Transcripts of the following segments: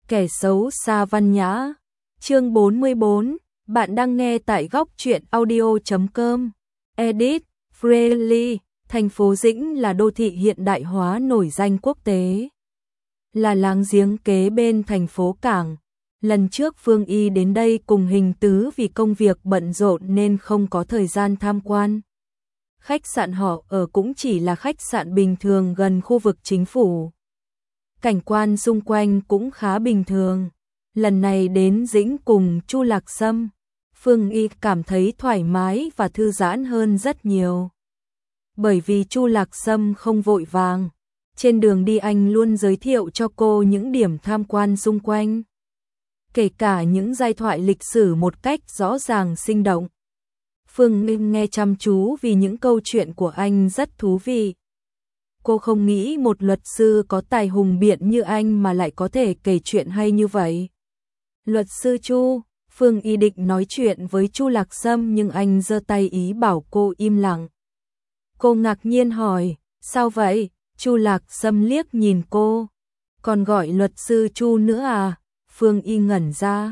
Kẻ xấu xa văn nhã. Chương 44, bạn đang nghe tại góc truyện audio.com. Edit, Freely, thành phố Dĩnh là đô thị hiện đại hóa nổi danh quốc tế. Là láng giềng kế bên thành phố Cảng. Lần trước Phương Y đến đây cùng Hình Tứ vì công việc bận rộn nên không có thời gian tham quan. Khách sạn họ ở cũng chỉ là khách sạn bình thường gần khu vực chính phủ. Cảnh quan xung quanh cũng khá bình thường. Lần này đến Dĩnh cùng Chu Lạc Sâm, Phương Y cảm thấy thoải mái và thư giãn hơn rất nhiều. Bởi vì Chu Lạc Sâm không vội vàng, trên đường đi anh luôn giới thiệu cho cô những điểm tham quan xung quanh, kể cả những giai thoại lịch sử một cách rõ ràng sinh động. Phương Y nghe chăm chú vì những câu chuyện của anh rất thú vị. Cô không nghĩ một luật sư có tài hùng biện như anh mà lại có thể kể chuyện hay như vậy. Luật sư Chu, Phương Y định nói chuyện với Chu Lạc Sâm nhưng anh giơ tay ý bảo cô im lặng. Cô ngạc nhiên hỏi, sao vậy? Chu Lạc Sâm liếc nhìn cô. Còn gọi luật sư Chu nữa à? Phương Y ngẩn ra.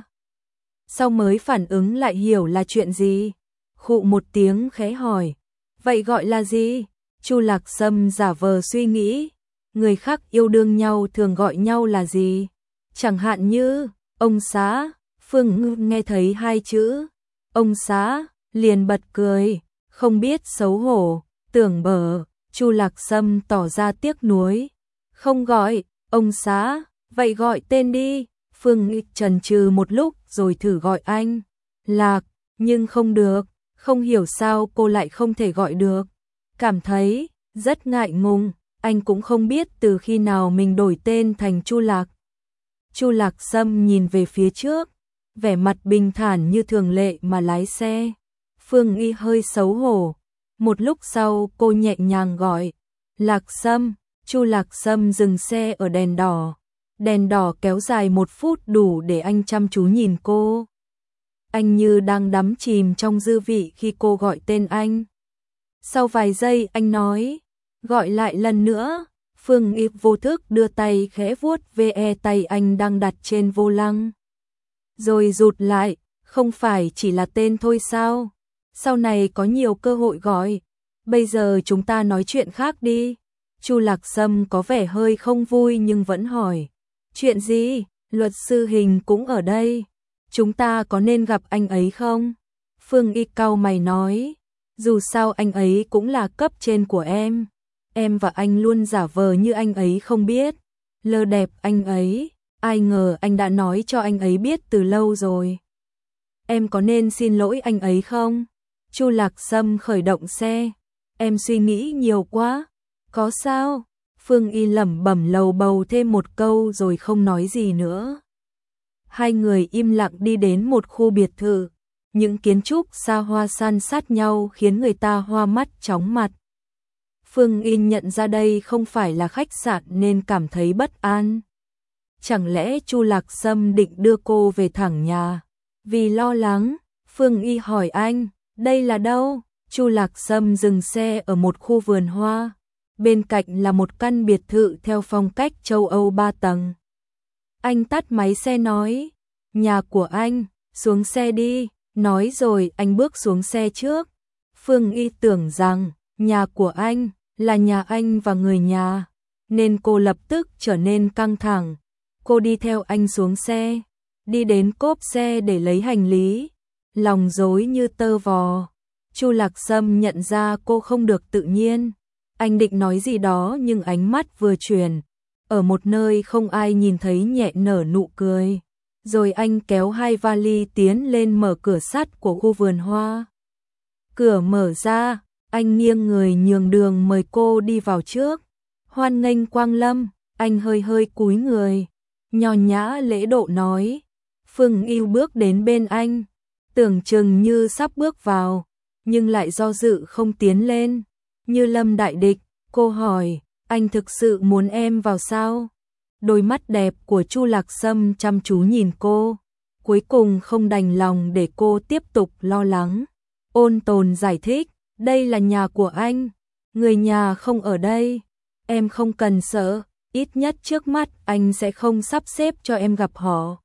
Sau mới phản ứng lại hiểu là chuyện gì? Khụ một tiếng khẽ hỏi. Vậy gọi là gì? Chu Lạc Sâm giả vờ suy nghĩ. Người khác yêu đương nhau thường gọi nhau là gì? Chẳng hạn như, ông xã. Phương Ngư nghe thấy hai chữ ông xã, liền bật cười, không biết xấu hổ, tưởng bở. Chu Lạc Sâm tỏ ra tiếc nuối. Không gọi, ông xã, vậy gọi tên đi. Phương Ngư chần chừ một lúc rồi thử gọi anh. Lạc, nhưng không được, không hiểu sao cô lại không thể gọi được. Cảm thấy rất ngại ngùng, anh cũng không biết từ khi nào mình đổi tên thành Chu Lạc. Chu Lạc Sâm nhìn về phía trước, vẻ mặt bình thản như thường lệ mà lái xe. Phương Y hơi xấu hổ. Một lúc sau cô nhẹ nhàng gọi, Lạc Sâm. Chu Lạc Sâm dừng xe ở đèn đỏ. Đèn đỏ kéo dài 1 phút đủ để anh chăm chú nhìn cô. Anh như đang đắm chìm trong dư vị khi cô gọi tên anh. Sau vài giây anh nói, gọi lại lần nữa. Phương Y vô thức đưa tay khẽ vuốt ve tay anh đang đặt trên vô lăng. Rồi rụt lại, không phải chỉ là tên thôi sao? Sau này có nhiều cơ hội gọi. Bây giờ chúng ta nói chuyện khác đi. Chu Lạc Sâm có vẻ hơi không vui nhưng vẫn hỏi. Chuyện gì? Luật sư Hình cũng ở đây. Chúng ta có nên gặp anh ấy không? Phương Y cau mày nói. Dù sao anh ấy cũng là cấp trên của em. Em và anh luôn giả vờ như anh ấy không biết. Lơ đẹp anh ấy. Ai ngờ anh đã nói cho anh ấy biết từ lâu rồi. Em có nên xin lỗi anh ấy không? Chu Lạc Sâm khởi động xe. Em suy nghĩ nhiều quá. Có sao? Phương Y lẩm bẩm lầu bầu thêm một câu rồi không nói gì nữa. Hai người im lặng đi đến một khu biệt thự. Những kiến trúc xa hoa san sát nhau khiến người ta hoa mắt chóng mặt. Phương Y nhận ra đây không phải là khách sạn nên cảm thấy bất an. Chẳng lẽ Chu Lạc Sâm định đưa cô về thẳng nhà? Vì lo lắng, Phương Y hỏi anh, đây là đâu? Chu Lạc Sâm dừng xe ở một khu vườn hoa. Bên cạnh là một căn biệt thự theo phong cách châu Âu 3 tầng. Anh tắt máy xe nói, nhà của anh, xuống xe đi. Nói rồi anh bước xuống xe trước. Phương Y tưởng rằng nhà của anh là nhà anh và người nhà, nên cô lập tức trở nên căng thẳng. Cô đi theo anh xuống xe, đi đến cốp xe để lấy hành lý, lòng rối như tơ vò. Chu Lạc Sâm nhận ra cô không được tự nhiên. Anh định nói gì đó nhưng ánh mắt vừa chuyển, ở một nơi không ai nhìn thấy nhẹ nở nụ cười. Rồi anh kéo hai vali tiến lên mở cửa sắt của khu vườn hoa. Cửa mở ra, anh nghiêng người nhường đường mời cô đi vào trước. Hoan nghênh Quang Lâm, anh hơi hơi cúi người, nho nhã lễ độ nói. Phương Y bước đến bên anh, tưởng chừng như sắp bước vào, nhưng lại do dự không tiến lên. Như lâm đại địch, cô hỏi, anh thực sự muốn em vào sao? Đôi mắt đẹp của Chu Lạc Sâm chăm chú nhìn cô, cuối cùng không đành lòng để cô tiếp tục lo lắng. Ôn tồn giải thích, đây là nhà của anh, người nhà không ở đây, em không cần sợ. ít nhất trước mắt anh sẽ không sắp xếp cho em gặp họ.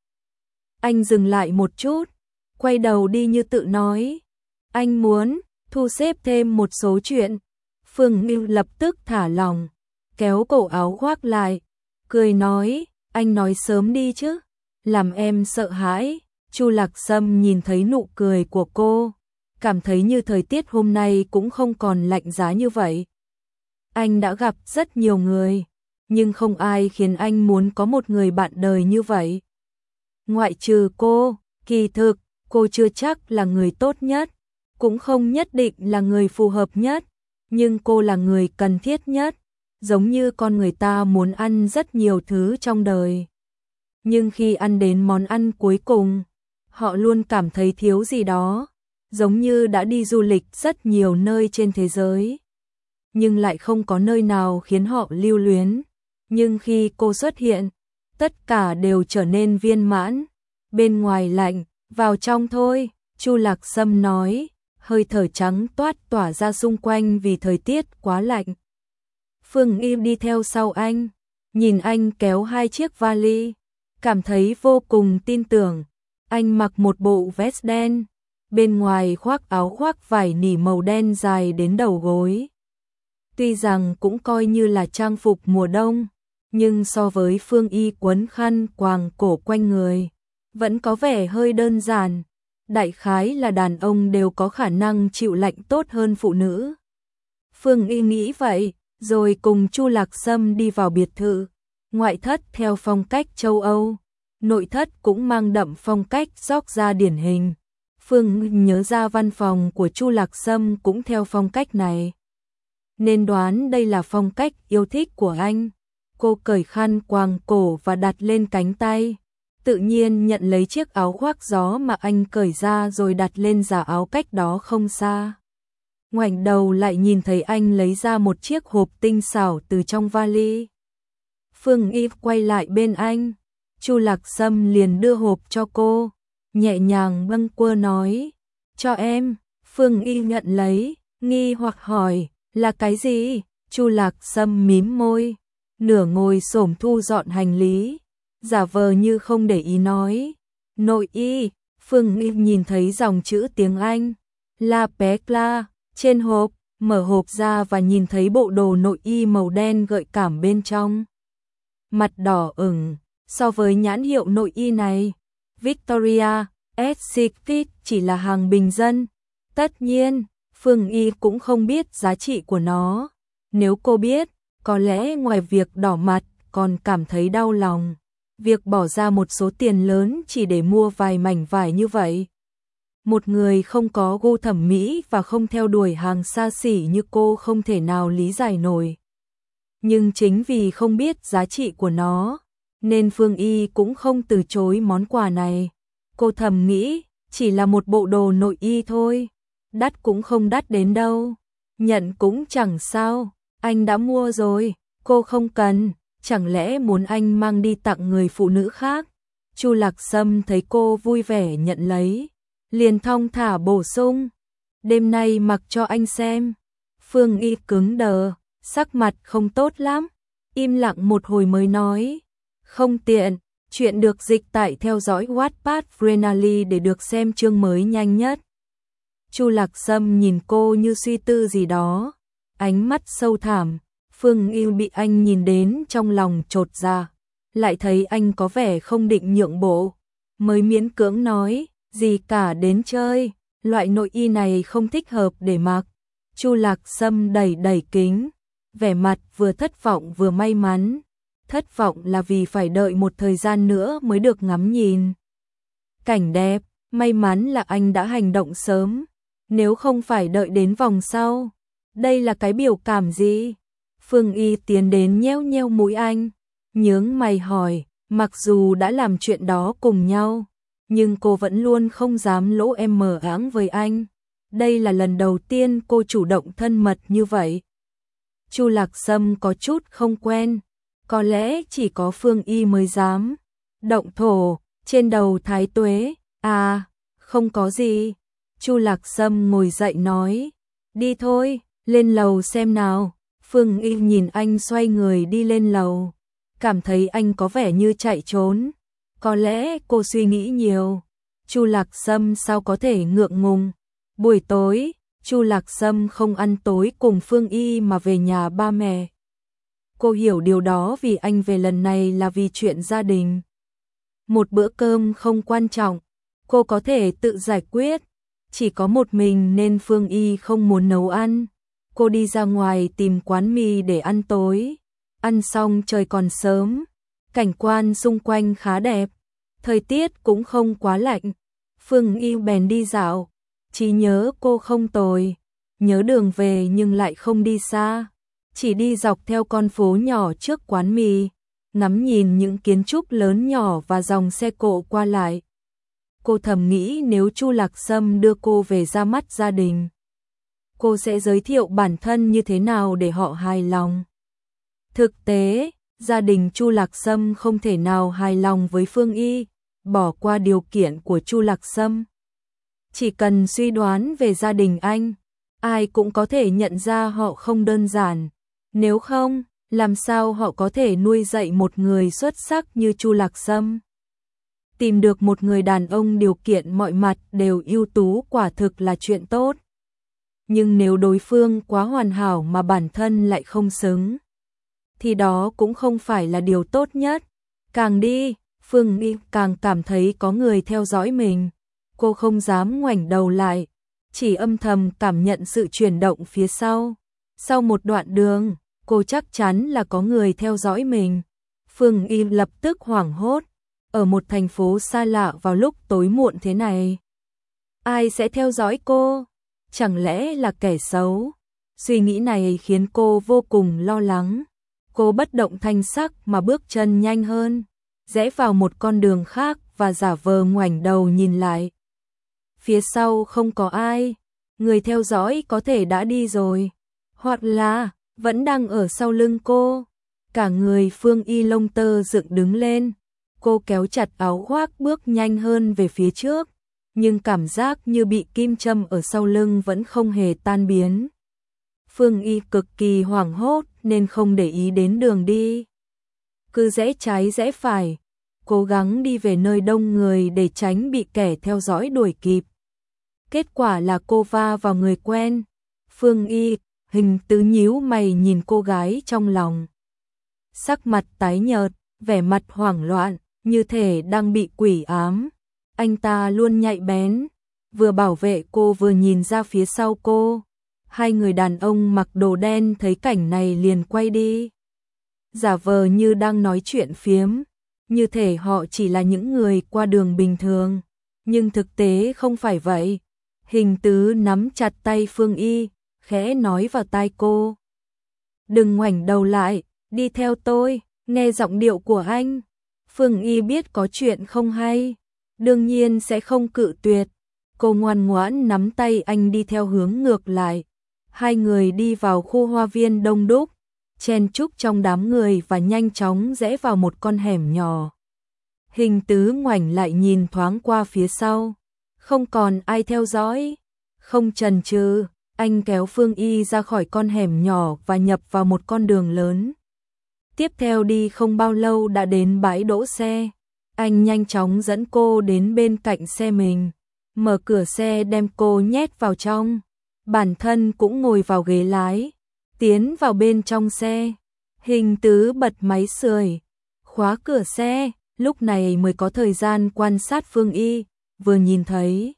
Anh dừng lại một chút, quay đầu đi như tự nói. Anh muốn thu xếp thêm một số chuyện. Phương Ngưu lập tức thả lòng, kéo cổ áo khoác lại, cười nói, anh nói sớm đi chứ, làm em sợ hãi. Chu Lạc Sâm nhìn thấy nụ cười của cô, cảm thấy như thời tiết hôm nay cũng không còn lạnh giá như vậy. Anh đã gặp rất nhiều người, nhưng không ai khiến anh muốn có một người bạn đời như vậy. Ngoại trừ cô, kỳ thực, cô chưa chắc là người tốt nhất, cũng không nhất định là người phù hợp nhất, nhưng cô là người cần thiết nhất, giống như con người ta muốn ăn rất nhiều thứ trong đời. Nhưng khi ăn đến món ăn cuối cùng, họ luôn cảm thấy thiếu gì đó, giống như đã đi du lịch rất nhiều nơi trên thế giới, nhưng lại không có nơi nào khiến họ lưu luyến. Nhưng khi cô xuất hiện, tất cả đều trở nên viên mãn. Bên ngoài lạnh, vào trong thôi, Chu Lạc Sâm nói, hơi thở trắng toát tỏa ra xung quanh vì thời tiết quá lạnh. Phương Im đi theo sau anh, nhìn anh kéo 2 chiếc vali, cảm thấy vô cùng tin tưởng. Anh mặc một bộ vest đen, bên ngoài khoác áo khoác vải nỉ màu đen dài đến đầu gối. Tuy rằng cũng coi như là trang phục mùa đông, nhưng so với Phương Y quấn khăn quàng cổ quanh người, vẫn có vẻ hơi đơn giản. Đại khái là đàn ông đều có khả năng chịu lạnh tốt hơn phụ nữ. Phương Y nghĩ vậy, rồi cùng Chu Lạc Sâm đi vào biệt thự. Ngoại thất theo phong cách châu Âu, nội thất cũng mang đậm phong cách Georgia điển hình. Phương nhớ ra văn phòng của Chu Lạc Sâm cũng theo phong cách này, nên đoán đây là phong cách yêu thích của anh. Cô cởi khăn quàng cổ và đặt lên cánh tay, tự nhiên nhận lấy chiếc áo khoác gió mà anh cởi ra rồi đặt lên giả áo cách đó không xa. Ngoảnh đầu lại nhìn thấy anh lấy ra một chiếc hộp tinh xảo từ trong vali. Phương Y quay lại bên anh, Chu Lạc Sâm liền đưa hộp cho cô, nhẹ nhàng bâng quơ nói, cho em. Phương Y nhận lấy, nghi hoặc hỏi, là cái gì? Chu Lạc Sâm mím môi, nửa ngồi xổm thu dọn hành lý, giả vờ như không để ý nói, nội y. Phương Y nhìn thấy dòng chữ tiếng Anh, La Pecla, trên hộp, mở hộp ra và nhìn thấy bộ đồ nội y màu đen gợi cảm bên trong. Mặt đỏ ửng, so với nhãn hiệu nội y này, Victoria Secret chỉ là hàng bình dân. Tất nhiên, Phương Y cũng không biết giá trị của nó. Nếu cô biết, có lẽ ngoài việc đỏ mặt còn cảm thấy đau lòng. Việc bỏ ra một số tiền lớn chỉ để mua vài mảnh vải như vậy. Một người không có gu thẩm mỹ và không theo đuổi hàng xa xỉ như cô không thể nào lý giải nổi. Nhưng chính vì không biết giá trị của nó, nên Phương Y cũng không từ chối món quà này. Cô thầm nghĩ, chỉ là một bộ đồ nội y thôi, đắt cũng không đắt đến đâu. Nhận cũng chẳng sao, anh đã mua rồi, cô không cần, chẳng lẽ muốn anh mang đi tặng người phụ nữ khác? Chu Lạc Sâm thấy cô vui vẻ nhận lấy, liền thong thả bổ sung, đêm nay mặc cho anh xem. Phương Y cứng đờ, sắc mặt không tốt lắm, im lặng một hồi mới nói, không tiện, chuyện được dịch tải theo dõi Wattpad Frenally để được xem chương mới nhanh nhất. Chu Lạc Sâm nhìn cô như suy tư gì đó, ánh mắt sâu thẳm. Phương Y bị anh nhìn đến trong lòng chột dạ, lại thấy anh có vẻ không định nhượng bộ, mới miễn cưỡng nói, gì cả đến chơi, loại nội y này không thích hợp để mặc. Chu Lạc Sâm đẩy đẩy kính, vẻ mặt vừa thất vọng vừa may mắn. Thất vọng là vì phải đợi một thời gian nữa mới được ngắm nhìn cảnh đẹp, may mắn là anh đã hành động sớm, nếu không phải đợi đến vòng sau. Đây là cái biểu cảm gì? Phương Y tiến đến nhéo nhéo mũi anh, nhướng mày hỏi, mặc dù đã làm chuyện đó cùng nhau, nhưng cô vẫn luôn không dám lỗ em mờ áng với anh. Đây là lần đầu tiên cô chủ động thân mật như vậy. Chu Lạc Sâm có chút không quen, có lẽ chỉ có Phương Y mới dám. Động thổ, trên đầu thái tuế, à, không có gì. Chu Lạc Sâm ngồi dậy nói, đi thôi, lên lầu xem nào. Phương Y nhìn anh xoay người đi lên lầu. cảm thấy anh có vẻ như chạy trốn. Có lẽ cô suy nghĩ nhiều. Chu Lạc Sâm sao có thể ngượng ngùng. Buổi tối, Chu Lạc Sâm không ăn tối cùng Phương Y mà về nhà ba mẹ. Cô hiểu điều đó vì anh về lần này là vì chuyện gia đình. Một bữa cơm không quan trọng, cô có thể tự giải quyết. Chỉ có một mình nên Phương Y không muốn nấu ăn. Cô đi ra ngoài tìm quán mì để ăn tối. Ăn xong trời còn sớm, cảnh quan xung quanh khá đẹp, thời tiết cũng không quá lạnh. Phương Y bèn đi dạo, trí nhớ cô không tồi, nhớ đường về nhưng lại không đi xa, chỉ đi dọc theo con phố nhỏ trước quán mì, ngắm nhìn những kiến trúc lớn nhỏ và dòng xe cộ qua lại. Cô thầm nghĩ nếu Chu Lạc Sâm đưa cô về ra mắt gia đình, cô sẽ giới thiệu bản thân như thế nào để họ hài lòng. Thực tế, gia đình Chu Lạc Sâm không thể nào hài lòng với Phương Y, bỏ qua điều kiện của Chu Lạc Sâm. Chỉ cần suy đoán về gia đình anh, ai cũng có thể nhận ra họ không đơn giản. Nếu không, làm sao họ có thể nuôi dạy một người xuất sắc như Chu Lạc Sâm? Tìm được một người đàn ông điều kiện mọi mặt đều ưu tú quả thực là chuyện tốt. Nhưng nếu đối phương quá hoàn hảo mà bản thân lại không xứng, thì đó cũng không phải là điều tốt nhất. Càng đi, Phương Y càng cảm thấy có người theo dõi mình. Cô không dám ngoảnh đầu lại, chỉ âm thầm cảm nhận sự chuyển động phía sau. Sau một đoạn đường, cô chắc chắn là có người theo dõi mình. Phương Y lập tức hoảng hốt. Ở một thành phố xa lạ vào lúc tối muộn thế này, ai sẽ theo dõi cô? Chẳng lẽ là kẻ xấu? Suy nghĩ này khiến cô vô cùng lo lắng. Cô bất động thanh sắc mà bước chân nhanh hơn, rẽ vào một con đường khác và giả vờ ngoảnh đầu nhìn lại. Phía sau không có ai, người theo dõi có thể đã đi rồi, hoặc là vẫn đang ở sau lưng cô. Cả người Phương Y lông tơ dựng đứng lên. Cô kéo chặt áo khoác bước nhanh hơn về phía trước, nhưng cảm giác như bị kim châm ở sau lưng vẫn không hề tan biến. Phương Y cực kỳ hoảng hốt nên không để ý đến đường đi. Cứ rẽ trái rẽ phải, cố gắng đi về nơi đông người để tránh bị kẻ theo dõi đuổi kịp. Kết quả là cô va vào người quen. Phương Y, Hình Tứ nhíu mày nhìn cô gái trong lòng. Sắc mặt tái nhợt, vẻ mặt hoảng loạn, như thể đang bị quỷ ám. Anh ta luôn nhạy bén, vừa bảo vệ cô vừa nhìn ra phía sau cô. Hai người đàn ông mặc đồ đen thấy cảnh này liền quay đi, giả vờ như đang nói chuyện phiếm, như thể họ chỉ là những người qua đường bình thường. Nhưng thực tế không phải vậy. Hình Tứ nắm chặt tay Phương Y, khẽ nói vào tai cô. Đừng ngoảnh đầu lại, đi theo tôi, nghe giọng điệu của anh. Phương Y biết có chuyện không hay, đương nhiên sẽ không cự tuyệt. Cô ngoan ngoãn nắm tay anh đi theo hướng ngược lại. Hai người đi vào khu hoa viên đông đúc, chen chúc trong đám người và nhanh chóng rẽ vào một con hẻm nhỏ. Hình Tứ ngoảnh lại nhìn thoáng qua phía sau, không còn ai theo dõi. Không chần chừ, anh kéo Phương Y ra khỏi con hẻm nhỏ và nhập vào một con đường lớn. Tiếp theo đi không bao lâu đã đến bãi đỗ xe. Anh nhanh chóng dẫn cô đến bên cạnh xe mình, mở cửa xe đem cô nhét vào trong. Bản thân cũng ngồi vào ghế lái, tiến vào bên trong xe. Hình Tứ bật máy sưởi, khóa cửa xe, lúc này mới có thời gian quan sát Phương Y. Vừa nhìn thấy,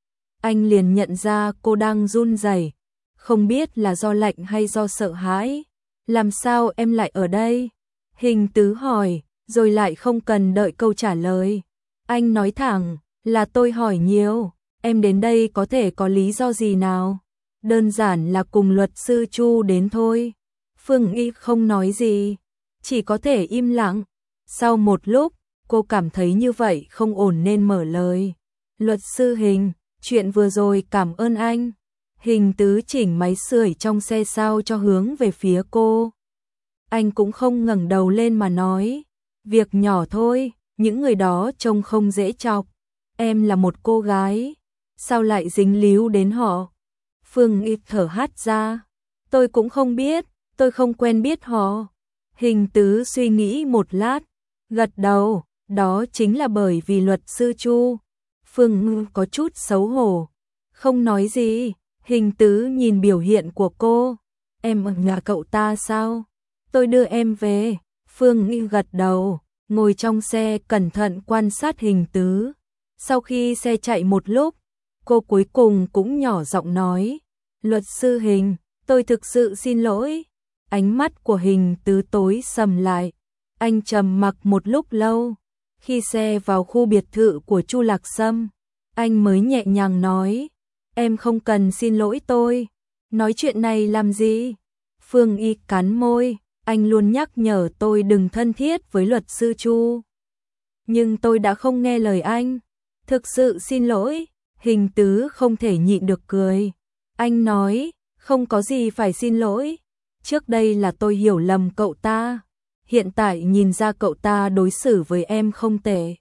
anh liền nhận ra cô đang run rẩy, không biết là do lạnh hay do sợ hãi. Làm sao em lại ở đây? Hình Tứ hỏi, rồi lại không cần đợi câu trả lời. Anh nói thẳng, là tôi hỏi nhiều, em đến đây có thể có lý do gì nào? Đơn giản là cùng luật sư Chu đến thôi. Phương Y không nói gì, chỉ có thể im lặng. Sau một lúc, cô cảm thấy như vậy không ổn nên mở lời. Luật sư Hình, chuyện vừa rồi cảm ơn anh. Hình Tứ chỉnh máy sưởi trong xe sao cho hướng về phía cô. Anh cũng không ngẩng đầu lên mà nói, việc nhỏ thôi, những người đó trông không dễ chọc. Em là một cô gái, sao lại dính líu đến họ? Phương Y thở hắt ra, tôi cũng không biết, tôi không quen biết họ. Hình Tứ suy nghĩ một lát, gật đầu, đó chính là bởi vì luật sư Chu. Phương Ngư có chút xấu hổ, không nói gì. Hình Tứ nhìn biểu hiện của cô, em ở nhà cậu ta sao? Tôi đưa em về. Phương Ngư gật đầu, ngồi trong xe cẩn thận quan sát Hình Tứ. Sau khi xe chạy một lúc, cô cuối cùng cũng nhỏ giọng nói, luật sư Hình, tôi thực sự xin lỗi. Ánh mắt của Hình Tứ tối sầm lại, anh trầm mặc một lúc lâu. Khi xe vào khu biệt thự của Chu Lạc Sâm, anh mới nhẹ nhàng nói, em không cần xin lỗi tôi. Nói chuyện này làm gì? Phương Y cắn môi, anh luôn nhắc nhở tôi đừng thân thiết với luật sư Chu. Nhưng tôi đã không nghe lời anh. Thực sự xin lỗi. Hình Tứ không thể nhịn được cười. Anh nói, không có gì phải xin lỗi. Trước đây là tôi hiểu lầm cậu ta. Hiện tại nhìn ra cậu ta đối xử với em không tệ.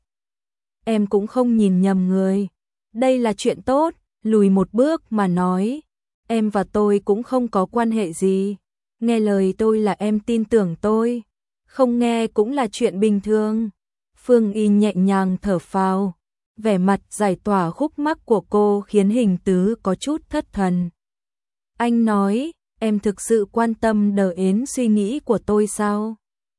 Em cũng không nhìn nhầm người. Đây là chuyện tốt. Lùi một bước mà nói, em và tôi cũng không có quan hệ gì. Nghe lời tôi là em tin tưởng tôi, không nghe cũng là chuyện bình thường. Phương Y nhẹ nhàng thở phào, vẻ mặt giải tỏa khúc mắc của cô khiến Hình Tứ có chút thất thần. Anh nói, em thực sự quan tâm đến suy nghĩ của tôi sao?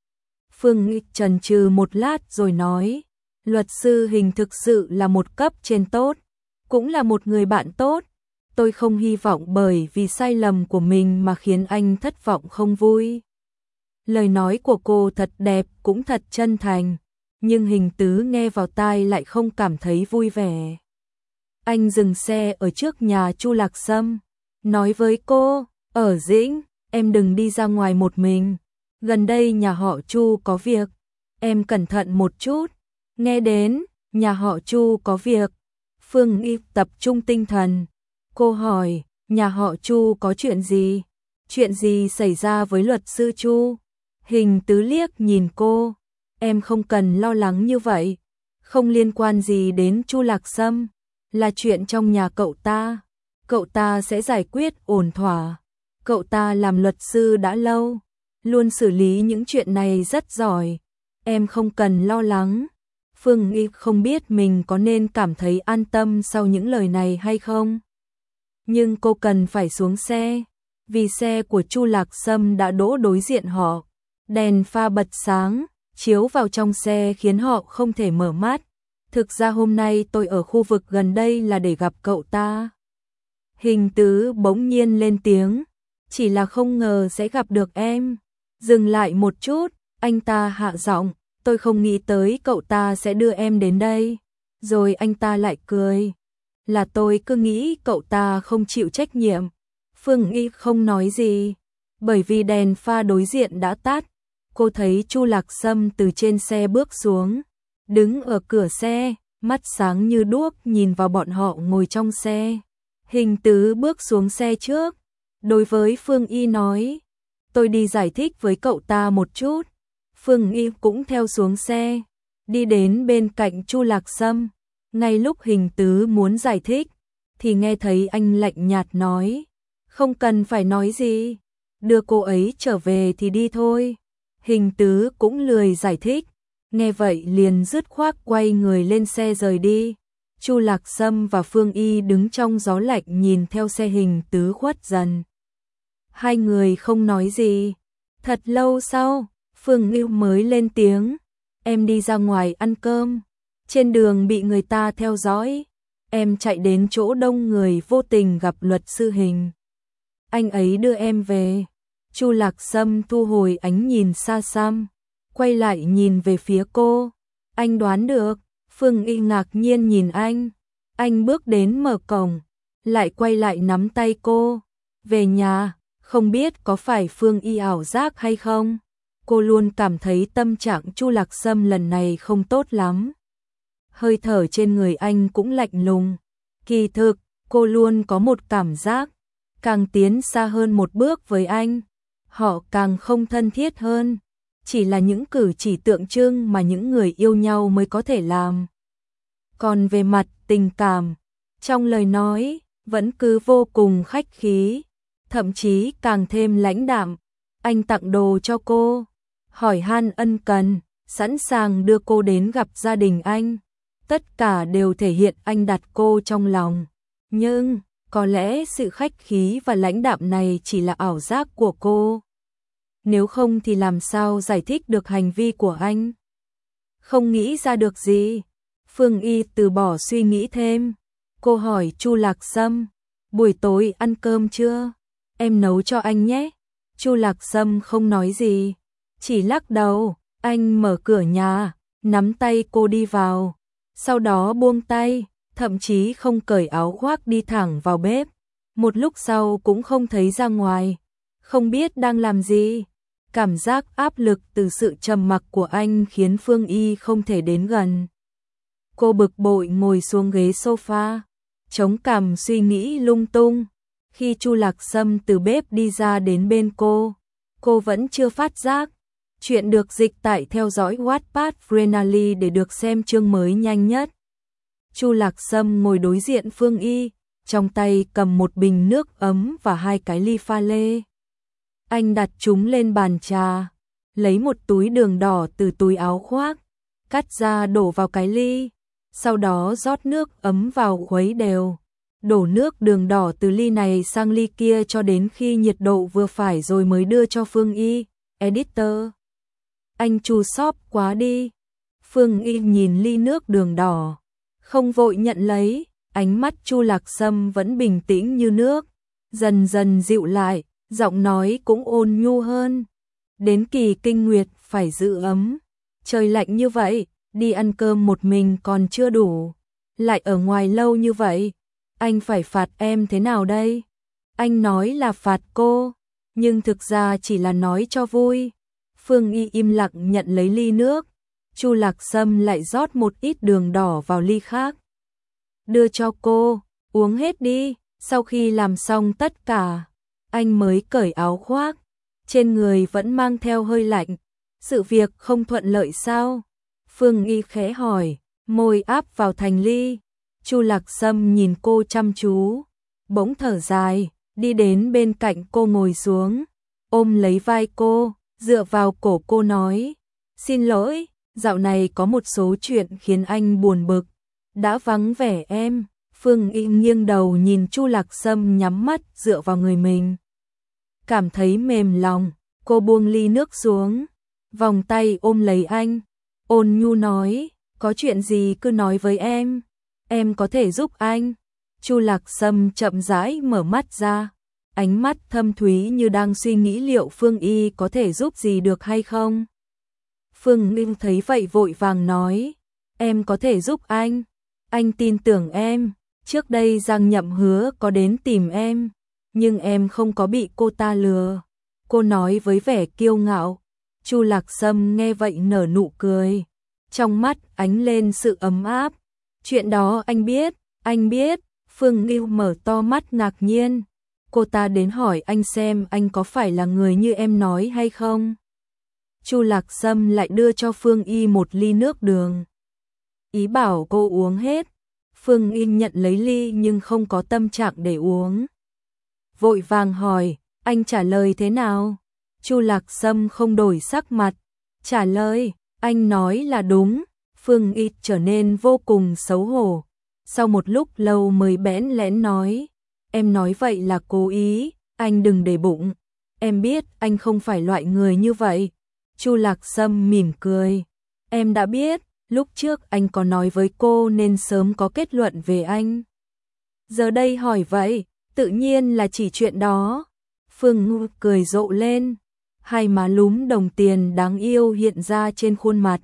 Phương Y chần chừ một lát rồi nói, luật sư Hình thực sự là một cấp trên tốt, cũng là một người bạn tốt. Tôi không hy vọng bởi vì sai lầm của mình mà khiến anh thất vọng không vui. Lời nói của cô thật đẹp cũng thật chân thành, nhưng Hình Tứ nghe vào tai lại không cảm thấy vui vẻ. Anh dừng xe ở trước nhà Chu Lạc Sâm, nói với cô, ở Dĩnh, em đừng đi ra ngoài một mình. Gần đây nhà họ Chu có việc, em cẩn thận một chút. Nghe đến, nhà họ Chu có việc. Phương Y tập trung tinh thần. Cô hỏi, nhà họ Chu có chuyện gì? Chuyện gì xảy ra với luật sư Chu? Hình Tứ liếc nhìn cô, em không cần lo lắng như vậy, không liên quan gì đến Chu Lạc Sâm, là chuyện trong nhà cậu ta sẽ giải quyết ổn thỏa. Cậu ta làm luật sư đã lâu, luôn xử lý những chuyện này rất giỏi, em không cần lo lắng. Phương Y không biết mình có nên cảm thấy an tâm sau những lời này hay không. Nhưng cô cần phải xuống xe, vì xe của Chu Lạc Sâm đã đỗ đối diện họ. Đèn pha bật sáng, chiếu vào trong xe khiến họ không thể mở mắt. Thực ra hôm nay tôi ở khu vực gần đây là để gặp cậu ta. Hình Tứ bỗng nhiên lên tiếng, chỉ là không ngờ sẽ gặp được em. Dừng lại một chút, anh ta hạ giọng, tôi không nghĩ tới cậu ta sẽ đưa em đến đây. Rồi anh ta lại cười, là tôi cứ nghĩ cậu ta không chịu trách nhiệm. Phương Y không nói gì, bởi vì đèn pha đối diện đã tắt. Cô thấy Chu Lạc Sâm từ trên xe bước xuống, đứng ở cửa xe, mắt sáng như đuốc nhìn vào bọn họ ngồi trong xe. Hình Tứ bước xuống xe trước, đối với Phương Y nói, tôi đi giải thích với cậu ta một chút. Phương Y cũng theo xuống xe, đi đến bên cạnh Chu Lạc Sâm. Ngay lúc Hình Tứ muốn giải thích, thì nghe thấy anh lạnh nhạt nói, không cần phải nói gì, đưa cô ấy trở về thì đi thôi. Hình Tứ cũng lười giải thích, nghe vậy liền dứt khoát quay người lên xe rời đi. Chu Lạc Sâm và Phương Y đứng trong gió lạnh nhìn theo xe Hình Tứ khuất dần. Hai người không nói gì. Thật lâu sau, Phương Y mới lên tiếng, em đi ra ngoài ăn cơm. Trên đường bị người ta theo dõi, em chạy đến chỗ đông người vô tình gặp luật sư Hình. Anh ấy đưa em về. Chu Lạc Sâm thu hồi ánh nhìn xa xăm, quay lại nhìn về phía cô. Anh đoán được. Phương Y ngạc nhiên nhìn anh. Anh bước đến mở cổng, lại quay lại nắm tay cô. Về nhà, không biết có phải Phương Y ảo giác hay không? Cô luôn cảm thấy tâm trạng Chu Lạc Sâm lần này không tốt lắm. Hơi thở trên người anh cũng lạnh lùng. Kỳ thực, cô luôn có một cảm giác, càng tiến xa hơn một bước với anh, họ càng không thân thiết hơn. Chỉ là những cử chỉ tượng trưng mà những người yêu nhau mới có thể làm. Còn về mặt tình cảm, trong lời nói, vẫn cứ vô cùng khách khí, thậm chí càng thêm lãnh đạm. Anh tặng đồ cho cô, hỏi han ân cần, sẵn sàng đưa cô đến gặp gia đình anh. Tất cả đều thể hiện anh đặt cô trong lòng. Nhưng, có lẽ sự khách khí và lãnh đạm này chỉ là ảo giác của cô. Nếu không thì làm sao giải thích được hành vi của anh? Không nghĩ ra được gì. Phương Y từ bỏ suy nghĩ thêm. Cô hỏi Chu Lạc Sâm, buổi tối ăn cơm chưa? Em nấu cho anh nhé. Chu Lạc Sâm không nói gì, chỉ lắc đầu. Anh mở cửa nhà, nắm tay cô đi vào, sau đó buông tay, thậm chí không cởi áo khoác đi thẳng vào bếp. Một lúc sau cũng không thấy ra ngoài, không biết đang làm gì. Cảm giác áp lực từ sự trầm mặc của anh khiến Phương Y không thể đến gần. Cô bực bội ngồi xuống ghế sofa, chống cằm suy nghĩ lung tung. Khi Chu Lạc Sâm từ bếp đi ra đến bên cô vẫn chưa phát giác. Chuyện được dịch tải theo dõi Wattpad Frenally để được xem chương mới nhanh nhất. Chu Lạc Sâm ngồi đối diện Phương Y, trong tay cầm một bình nước ấm và 2 cái ly pha lê. Anh đặt chúng lên bàn trà, lấy một túi đường đỏ từ túi áo khoác, cắt ra đổ vào cái ly, sau đó rót nước ấm vào khuấy đều. Đổ nước đường đỏ từ ly này sang ly kia cho đến khi nhiệt độ vừa phải rồi mới đưa cho Phương Y. Editor, anh Chu shop quá đi. Phương Y nhìn ly nước đường đỏ, không vội nhận lấy, ánh mắt Chu Lạc Sâm vẫn bình tĩnh như nước, dần dần dịu lại, giọng nói cũng ôn nhu hơn. Đến kỳ kinh nguyệt phải giữ ấm, trời lạnh như vậy, đi ăn cơm một mình còn chưa đủ, lại ở ngoài lâu như vậy, anh phải phạt em thế nào đây? Anh nói là phạt cô, nhưng thực ra chỉ là nói cho vui. Phương Y im lặng nhận lấy ly nước, Chu Lạc Sâm lại rót một ít đường đỏ vào ly khác. Đưa cho cô, uống hết đi. Sau khi làm xong tất cả, anh mới cởi áo khoác, trên người vẫn mang theo hơi lạnh. Sự việc không thuận lợi sao? Phương Y khẽ hỏi, môi áp vào thành ly. Chu Lạc Sâm nhìn cô chăm chú, bỗng thở dài, đi đến bên cạnh cô ngồi xuống, ôm lấy vai cô, dựa vào cổ cô nói, xin lỗi, dạo này có một số chuyện khiến anh buồn bực, đã vắng vẻ em. Phương Y nghiêng đầu nhìn Chu Lạc Sâm nhắm mắt dựa vào người mình, cảm thấy mềm lòng, cô buông ly nước xuống, vòng tay ôm lấy anh, ôn nhu nói, có chuyện gì cứ nói với em có thể giúp anh. Chu Lạc Sâm chậm rãi mở mắt ra, ánh mắt thâm thúy như đang suy nghĩ liệu Phương Y có thể giúp gì được hay không. Phương Y thấy vậy vội vàng nói, em có thể giúp anh tin tưởng em. Trước đây Giang Nhậm Hứa có đến tìm em, nhưng em không có bị cô ta lừa. Cô nói với vẻ kiêu ngạo. Chu Lạc Sâm nghe vậy nở nụ cười, trong mắt ánh lên sự ấm áp. Chuyện đó anh biết. Phương Y mở to mắt ngạc nhiên. Cô ta đến hỏi anh xem anh có phải là người như em nói hay không. Chu Lạc Sâm lại đưa cho Phương Y một ly nước đường, ý bảo cô uống hết. Phương Y nhận lấy ly nhưng không có tâm trạng để uống, vội vàng hỏi, anh trả lời thế nào? Chu Lạc Sâm không đổi sắc mặt, trả lời, anh nói là đúng. Phương Y trở nên vô cùng xấu hổ, sau một lúc lâu mới bẽn lẽn nói, em nói vậy là cố ý, anh đừng để bụng, em biết anh không phải loại người như vậy. Chu Lạc Sâm mỉm cười, em đã biết, lúc trước anh có nói với cô nên sớm có kết luận về anh. Giờ đây hỏi vậy, tự nhiên là chỉ chuyện đó. Phương Y cười rộ lên, hai má lúm đồng tiền đáng yêu hiện ra trên khuôn mặt.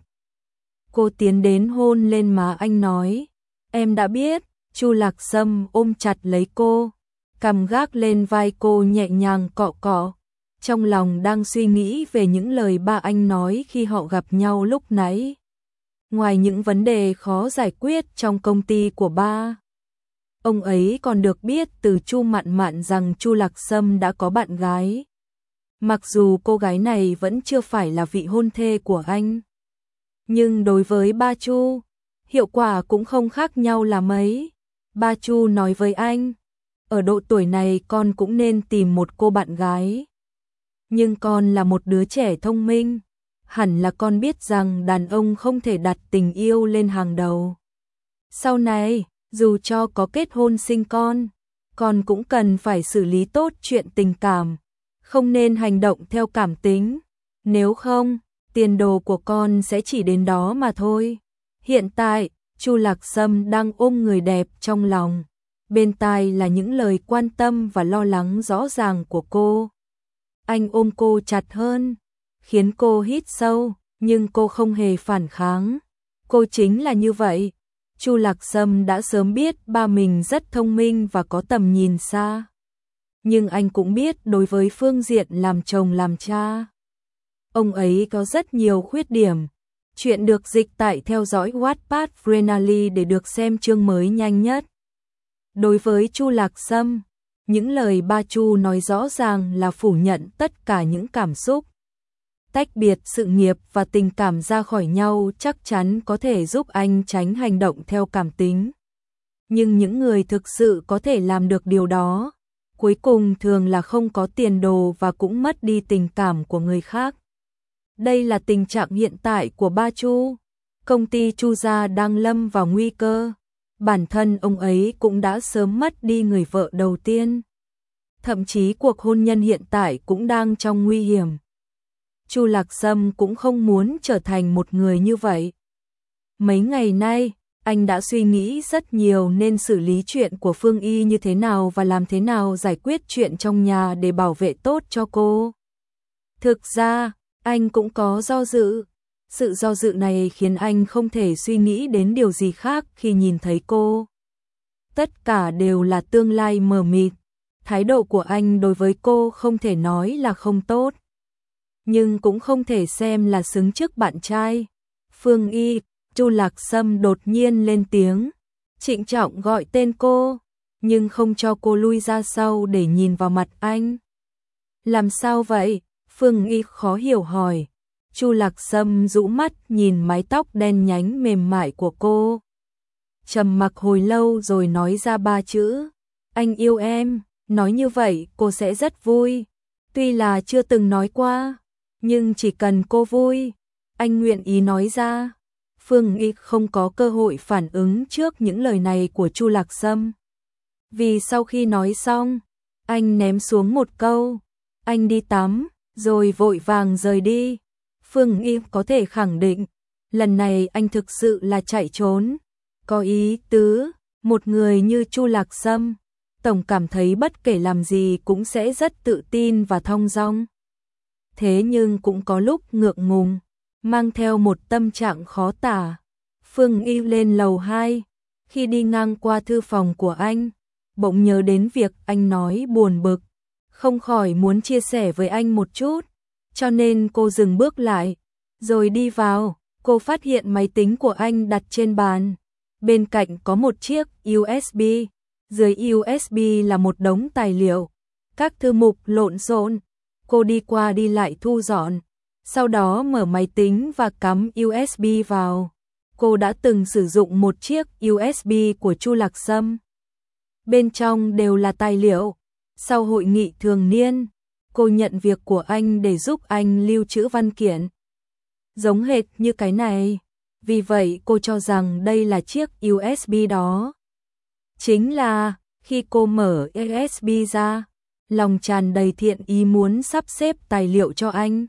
Cô tiến đến hôn lên má anh nói, em đã biết. Chu Lạc Sâm ôm chặt lấy cô, cằm gác lên vai cô nhẹ nhàng cọ cọ, trong lòng đang suy nghĩ về những lời ba anh nói khi họ gặp nhau lúc nãy. Ngoài những vấn đề khó giải quyết trong công ty của ba, ông ấy còn được biết từ Chu Mạn Mạn rằng Chu Lạc Sâm đã có bạn gái. Mặc dù cô gái này vẫn chưa phải là vị hôn thê của anh, nhưng đối với ba Chu, hiệu quả cũng không khác nhau là mấy. Ba Chu nói với anh, ở độ tuổi này con cũng nên tìm một cô bạn gái. Nhưng con là một đứa trẻ thông minh, hẳn là con biết rằng đàn ông không thể đặt tình yêu lên hàng đầu. Sau này, dù cho có kết hôn sinh con cũng cần phải xử lý tốt chuyện tình cảm, không nên hành động theo cảm tính, nếu không, tiền đồ của con sẽ chỉ đến đó mà thôi. Hiện tại, Chu Lạc Sâm đang ôm người đẹp trong lòng, bên tai là những lời quan tâm và lo lắng rõ ràng của cô. Anh ôm cô chặt hơn, khiến cô hít sâu, nhưng cô không hề phản kháng. Cô chính là như vậy. Chu Lạc Sâm đã sớm biết ba mình rất thông minh và có tầm nhìn xa. Nhưng anh cũng biết đối với phương diện làm chồng làm cha, ông ấy có rất nhiều khuyết điểm. Chuyện được dịch tại theo dõi Wattpad Grenally để được xem chương mới nhanh nhất. Đối với Chu Lạc Sâm, những lời ba Chu nói rõ ràng là phủ nhận tất cả những cảm xúc. Tách biệt sự nghiệp và tình cảm ra khỏi nhau chắc chắn có thể giúp anh tránh hành động theo cảm tính. Nhưng những người thực sự có thể làm được điều đó, cuối cùng thường là không có tiền đồ và cũng mất đi tình cảm của người khác. Đây là tình trạng hiện tại của ba Chu. Công ty Chu gia đang lâm vào nguy cơ. Bản thân ông ấy cũng đã sớm mất đi người vợ đầu tiên. Thậm chí cuộc hôn nhân hiện tại cũng đang trong nguy hiểm. Chu Lạc Sâm cũng không muốn trở thành một người như vậy. Mấy ngày nay, anh đã suy nghĩ rất nhiều nên xử lý chuyện của Phương Y như thế nào và làm thế nào giải quyết chuyện trong nhà để bảo vệ tốt cho cô. Thực ra, anh cũng có do dự. Sự do dự này khiến anh không thể suy nghĩ đến điều gì khác khi nhìn thấy cô. Tất cả đều là tương lai mờ mịt. Thái độ của anh đối với cô không thể nói là không tốt, nhưng cũng không thể xem là xứng trước bạn trai. Phương Y, Chu Lạc Sâm đột nhiên lên tiếng, trịnh trọng gọi tên cô, nhưng không cho cô lui ra sau để nhìn vào mặt anh. Làm sao vậy? Phương Y khó hiểu hỏi. Chu Lạc Sâm rũ mắt nhìn mái tóc đen nhánh mềm mại của cô. Trầm mặc hồi lâu rồi nói ra ba chữ, anh yêu em. Nói như vậy cô sẽ rất vui. Tuy là chưa từng nói qua, nhưng chỉ cần cô vui, anh nguyện ý nói ra. Phương Y không có cơ hội phản ứng trước những lời này của Chu Lạc Sâm. Vì sau khi nói xong, anh ném xuống một câu, anh đi tắm, rồi vội vàng rời đi. Phương Y có thể khẳng định, lần này anh thực sự là chạy trốn. Có ý tứ, một người như Chu Lạc Sâm, tổng cảm thấy bất kể làm gì cũng sẽ rất tự tin và thong dong. Thế nhưng cũng có lúc ngượng ngùng, mang theo một tâm trạng khó tả. Phương Y lên lầu 2, khi đi ngang qua thư phòng của anh, bỗng nhớ đến việc anh nói buồn bực, không khỏi muốn chia sẻ với anh một chút, cho nên cô dừng bước lại, rồi đi vào. Cô phát hiện máy tính của anh đặt trên bàn, bên cạnh có một chiếc USB, dưới USB là một đống tài liệu, các thư mục lộn xộn. Cô đi qua đi lại thu dọn, sau đó mở máy tính và cắm USB vào. Cô đã từng sử dụng một chiếc USB của Chu Lạc Sâm. Bên trong đều là tài liệu. Sau hội nghị thường niên, cô nhận việc của anh để giúp anh lưu trữ văn kiện. Giống hệt như cái này. Vì vậy cô cho rằng đây là chiếc USB đó. Chính là, khi cô mở USB ra, lòng tràn đầy thiện ý muốn sắp xếp tài liệu cho anh.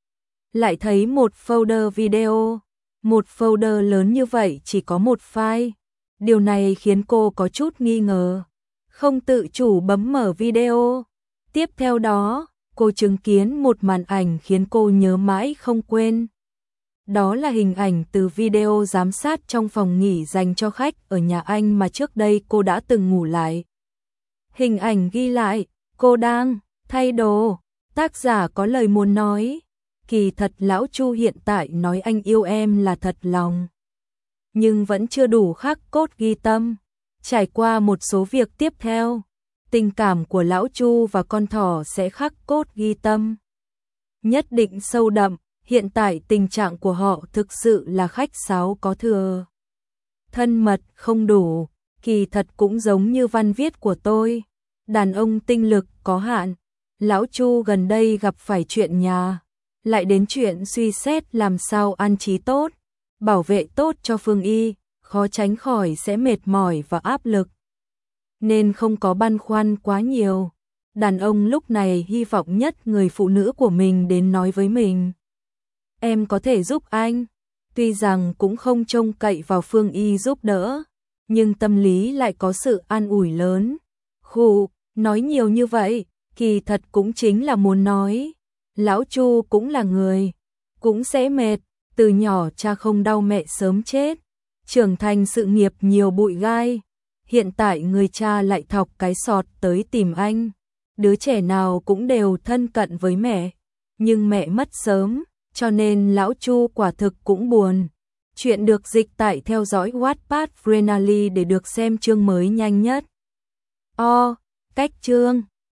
Lại thấy một folder video, một folder lớn như vậy chỉ có một file. Điều này khiến cô có chút nghi ngờ, không tự chủ bấm mở video. Tiếp theo đó, cô chứng kiến một màn ảnh khiến cô nhớ mãi không quên. Đó là hình ảnh từ video giám sát trong phòng nghỉ dành cho khách ở nhà anh mà trước đây cô đã từng ngủ lại. Hình ảnh ghi lại, cô đang thay đồ, tác giả có lời muốn nói, kỳ thật lão Chu hiện tại nói anh yêu em là thật lòng. Nhưng vẫn chưa đủ khắc cốt ghi tâm. Trải qua một số việc tiếp theo, tình cảm của lão Chu và con thỏ sẽ khắc cốt ghi tâm. Nhất định sâu đậm, hiện tại tình trạng của họ thực sự là khách sáo có thừa. Thân mật không đủ, kỳ thật cũng giống như văn viết của tôi. Đàn ông tinh lực có hạn, lão Chu gần đây gặp phải chuyện nhà, lại đến chuyện suy xét làm sao an trí tốt, bảo vệ tốt cho Phương Y, khó tránh khỏi sẽ mệt mỏi và áp lực. Nên không có băn khoăn quá nhiều. Đàn ông lúc này hy vọng nhất người phụ nữ của mình đến nói với mình. Em có thể giúp anh. Tuy rằng cũng không trông cậy vào Phương Y giúp đỡ, nhưng tâm lý lại có sự an ủi lớn. Khụ, nói nhiều như vậy, kỳ thật cũng chính là muốn nói. Lão Chu cũng là người, cũng sẽ mệt, từ nhỏ cha không đau mẹ sớm chết, trưởng thành sự nghiệp nhiều bụi gai. Hiện tại người cha lại thọc cái sọt tới tìm anh. Đứa trẻ nào cũng đều thân cận với mẹ, nhưng mẹ mất sớm, cho nên lão Chu quả thực cũng buồn. Chuyện được dịch tải theo dõi Wattpad Frenally để được xem chương mới nhanh nhất. Cách chương